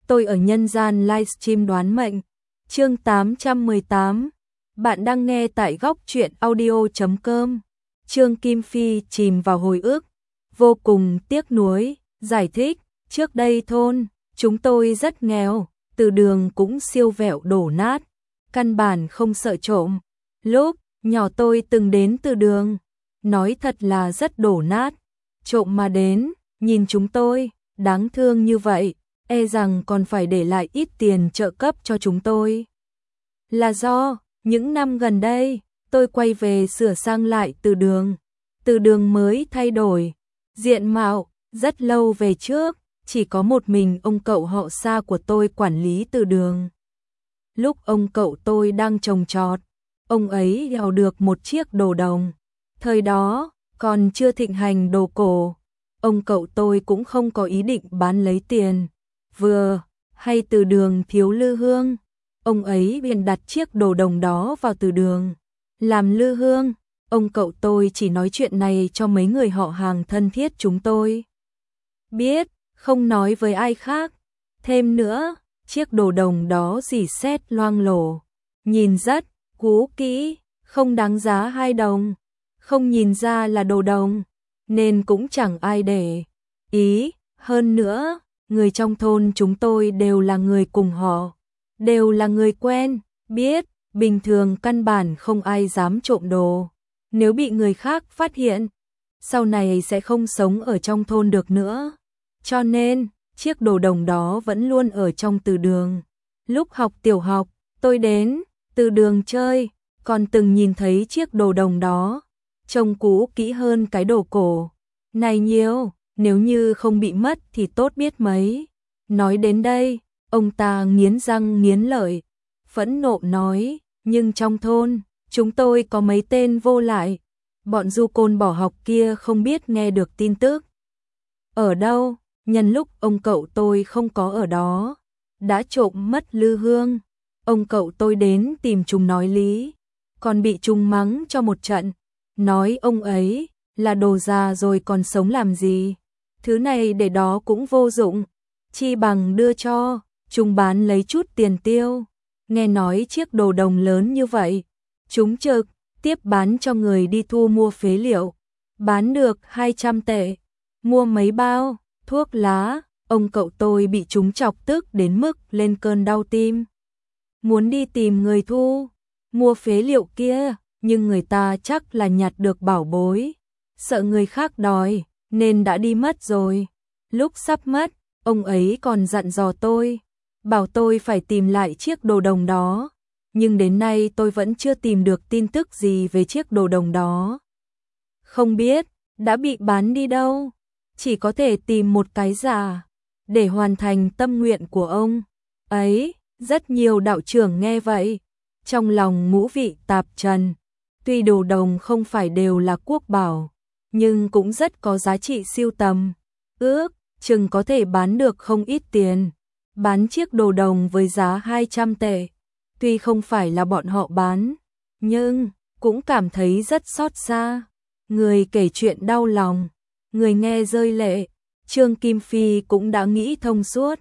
tôi ở nhân gian livestream đoán mệnh. Chương 818. Bạn đang nghe tại góc truyện audio.com. Trương Kim Phi chìm vào hồi ức, vô cùng tiếc nuối, giải thích, trước đây thôn chúng tôi rất nghèo, từ đường cũng siêu vẹo đổ nát, căn bản không sợ trộm. Lúc nhỏ tôi từng đến từ đường, nói thật là rất đổ nát, trộm mà đến, nhìn chúng tôi, đáng thương như vậy, e rằng còn phải để lại ít tiền trợ cấp cho chúng tôi. Là do, những năm gần đây, tôi quay về sửa sang lại từ đường mới thay đổi, diện mạo, rất lâu về trước, chỉ có một mình ông cậu họ Sa của tôi quản lý từ đường. Lúc ông cậu tôi đang trồng trọt, ông ấy đào được một chiếc đồ đồng. Thời đó, còn chưa thịnh hành đồ cổ, ông cậu tôi cũng không có ý định bán lấy tiền. Vừa hay từ đường thiếu lư hương, ông ấy便đặt chiếc đồ đồng đó vào từ đường làm lư hương. Ông cậu tôi chỉ nói chuyện này cho mấy người họ hàng thân thiết chúng tôi biết, không nói với ai khác. Thêm nữa, chiếc đồ đồng đó rỉ sét loang lổ, nhìn rất cũ kỹ, không đáng giá 2 đồng, không nhìn ra là đồ đồng, nên cũng chẳng ai để ý. Hơn nữa, người trong thôn chúng tôi đều là người cùng họ, đều là người quen, biết, bình thường căn bản không ai dám trộm đồ. Nếu bị người khác phát hiện, sau này sẽ không sống ở trong thôn được nữa. Cho nên, chiếc đồ đồng đó vẫn luôn ở trong từ đường. Lúc học tiểu học, tôi đến từ đường chơi, còn từng nhìn thấy chiếc đồ đồng đó, trông cũ kỹ hơn cái đồ cổ này nhiều, nếu như không bị mất thì tốt biết mấy. Nói đến đây, ông ta nghiến răng nghiến lợi, phẫn nộ nói, nhưng trong thôn, chúng tôi có mấy tên vô lại, bọn du côn bỏ học kia không biết nghe được tin tức ở đâu, nhân lúc ông cậu tôi không có ở đó, đã trộm mất lư hương. Ông cậu tôi đến tìm chúng nói lý, còn bị chúng mắng cho một trận, nói ông ấy là đồ già rồi còn sống làm gì, thứ này để đó cũng vô dụng, chi bằng đưa cho chúng bán lấy chút tiền tiêu. Nghe nói chiếc đồ đồng lớn như vậy, chúng trực tiếp bán cho người đi thu mua phế liệu, bán được 200 tệ, mua mấy bao thuốc lá. Ông cậu tôi bị chúng chọc tức đến mức lên cơn đau tim, muốn đi tìm người thu mua phế liệu kia, nhưng người ta chắc là nhặt được bảo bối, sợ người khác đòi nên đã đi mất rồi. Lúc sắp mất, ông ấy còn dặn dò tôi, bảo tôi phải tìm lại chiếc đồ đồng đó, nhưng đến nay tôi vẫn chưa tìm được tin tức gì về chiếc đồ đồng đó. Không biết đã bị bán đi đâu, chỉ có thể tìm một cái giả để hoàn thành tâm nguyện của ông ấy. Rất nhiều đạo trưởng nghe vậy, trong lòng ngũ vị tạp trần. Tuy đồ đồng không phải đều là quốc bảo, nhưng cũng rất có giá trị sưu tầm, ước chừng có thể bán được không ít tiền. Bán chiếc đồ đồng với giá 200 tệ, tuy không phải là bọn họ bán, nhưng cũng cảm thấy rất xót xa. Người kể chuyện đau lòng, người nghe rơi lệ. Trương Kim Phi cũng đã nghĩ thông suốt.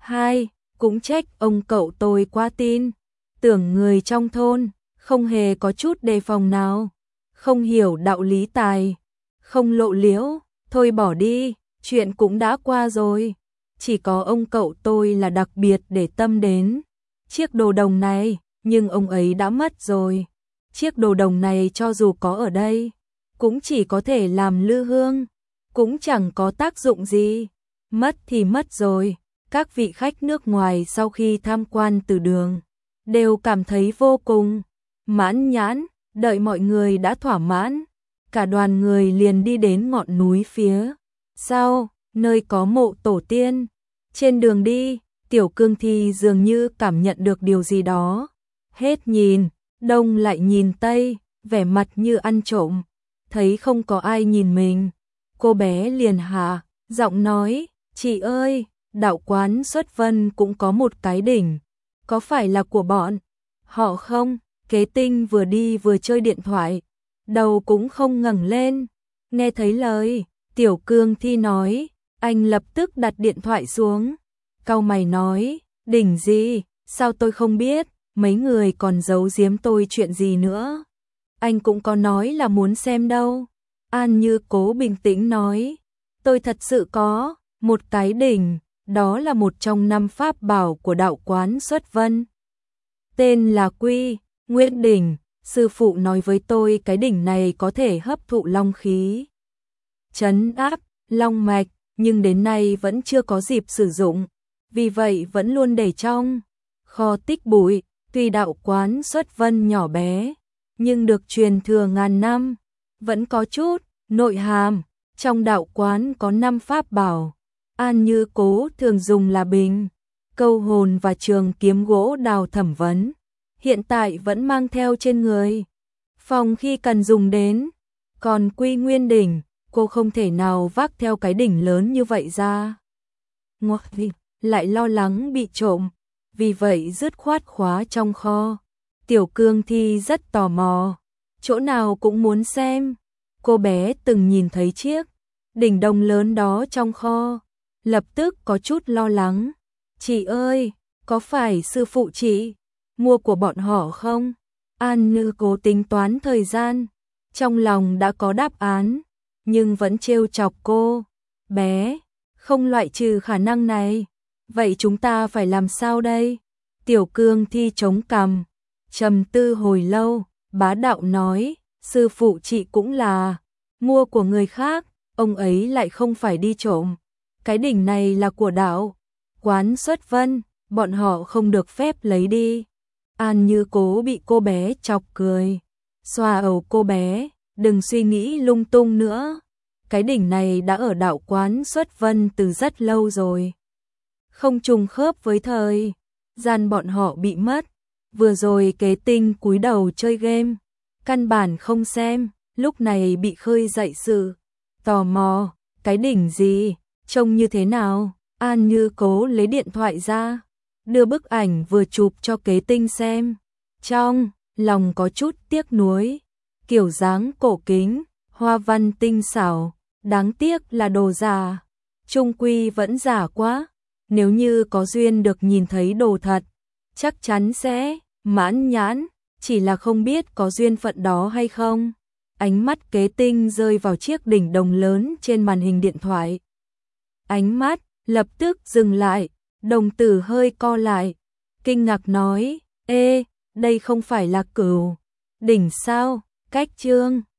Cũng trách ông cậu tôi quá tin tưởng người trong thôn, không hề có chút đề phòng nào, không hiểu đạo lý tài không lộ liễu. Thôi bỏ đi, chuyện cũng đã qua rồi. Chỉ có ông cậu tôi là đặc biệt để tâm đến chiếc đồ đồng này, nhưng ông ấy đã mất rồi. Chiếc đồ đồng này cho dù có ở đây, cũng chỉ có thể làm lư hương, cũng chẳng có tác dụng gì. Mất thì mất rồi. Các vị khách nước ngoài sau khi tham quan từ đường đều cảm thấy vô cùng mãn nhãn. Đợi mọi người đã thỏa mãn, cả đoàn người liền đi đến ngọn núi phía sau, nơi có mộ tổ tiên. Trên đường đi, Tiểu Cương Thi dường như cảm nhận được điều gì đó, hết nhìn đông lại nhìn tây, vẻ mặt như ăn trộm. Thấy không có ai nhìn mình, cô bé liền hạ giọng nói, chị ơi, đạo quán Xuất Vân cũng có một cái đỉnh, có phải là của bọn họ không? Kế Tinh vừa đi vừa chơi điện thoại, đầu cũng không ngẩng lên. Nghe thấy lời Tiểu Cương Thi nói, anh lập tức đặt điện thoại xuống, cau mày nói, đỉnh gì, sao tôi không biết, mấy người còn giấu giếm tôi chuyện gì nữa. Anh cũng có nói là muốn xem đâu. An Như Cố bình tĩnh nói, tôi thật sự có, một cái đỉnh, đó là một trong 5 pháp bảo của đạo quán Xuất Vân. Tên là Quy Nguyên Đỉnh, sư phụ nói với tôi cái đỉnh này có thể hấp thụ long khí, trấn áp long mạch, nhưng đến nay vẫn chưa có dịp sử dụng, vì vậy vẫn luôn để trong kho tích bụi. Tuy đạo quán Xuất Vân nhỏ bé, nhưng được truyền thừa ngàn năm, vẫn có chút nội hàm. Trong đạo quán có 5 pháp bảo, An Như Cố thường dùng là bình, câu hồn và trường kiếm gỗ đào thẩm vấn, hiện tại vẫn mang theo trên người, phòng khi cần dùng đến. Còn Quy Nguyên Đỉnh, cô không thể nào vác theo cái đỉnh lớn như vậy ra. Ngoài lại lo lắng bị trộm, vì vậy dứt khoát khóa trong kho. Tiểu Cương Thi rất tò mò, chỗ nào cũng muốn xem. Cô bé từng nhìn thấy chiếc đỉnh đồng lớn đó trong kho, lập tức có chút lo lắng. Chị ơi, có phải sư phụ chị mua của bọn họ không? An Như Cố tính toán thời gian, trong lòng đã có đáp án, nhưng vẫn trêu chọc cô. Bé, không loại trừ khả năng này. Vậy chúng ta phải làm sao đây? Tiểu Cương Thi chống cằm, trầm tư hồi lâu, bá đạo nói, sư phụ chị cũng là mua của người khác, ông ấy lại không phải đi trộm. Cái đỉnh này là của đạo quán Xuất Vân, bọn họ không được phép lấy đi. An Như Cố bị cô bé chọc cười, xoa đầu cô bé, đừng suy nghĩ lung tung nữa. Cái đỉnh này đã ở đạo quán Xuất Vân từ rất lâu rồi, không trùng khớp với thời gian bọn họ bị mất. Vừa rồi Kế Tinh cúi đầu chơi game, căn bản không xem, lúc này bị khơi dậy sự tò mò. Cái đỉnh gì, trông như thế nào? An Như Cố lấy điện thoại ra, đưa bức ảnh vừa chụp cho Kế Tinh xem. Trong lòng có chút tiếc nuối, kiểu dáng cổ kính, hoa văn tinh xảo, đáng tiếc là đồ giả, chung quy vẫn giả quá. Nếu như có duyên được nhìn thấy đồ thật, chắc chắn sẽ mãn nhãn, chỉ là không biết có duyên phận đó hay không. Ánh mắt Kế Tinh rơi vào chiếc đỉnh đồng lớn trên màn hình điện thoại. Ánh mắt lập tức dừng lại, đồng tử hơi co lại, kinh ngạc nói, ê, đây không phải là Cửu đỉnh sao? Cách Chương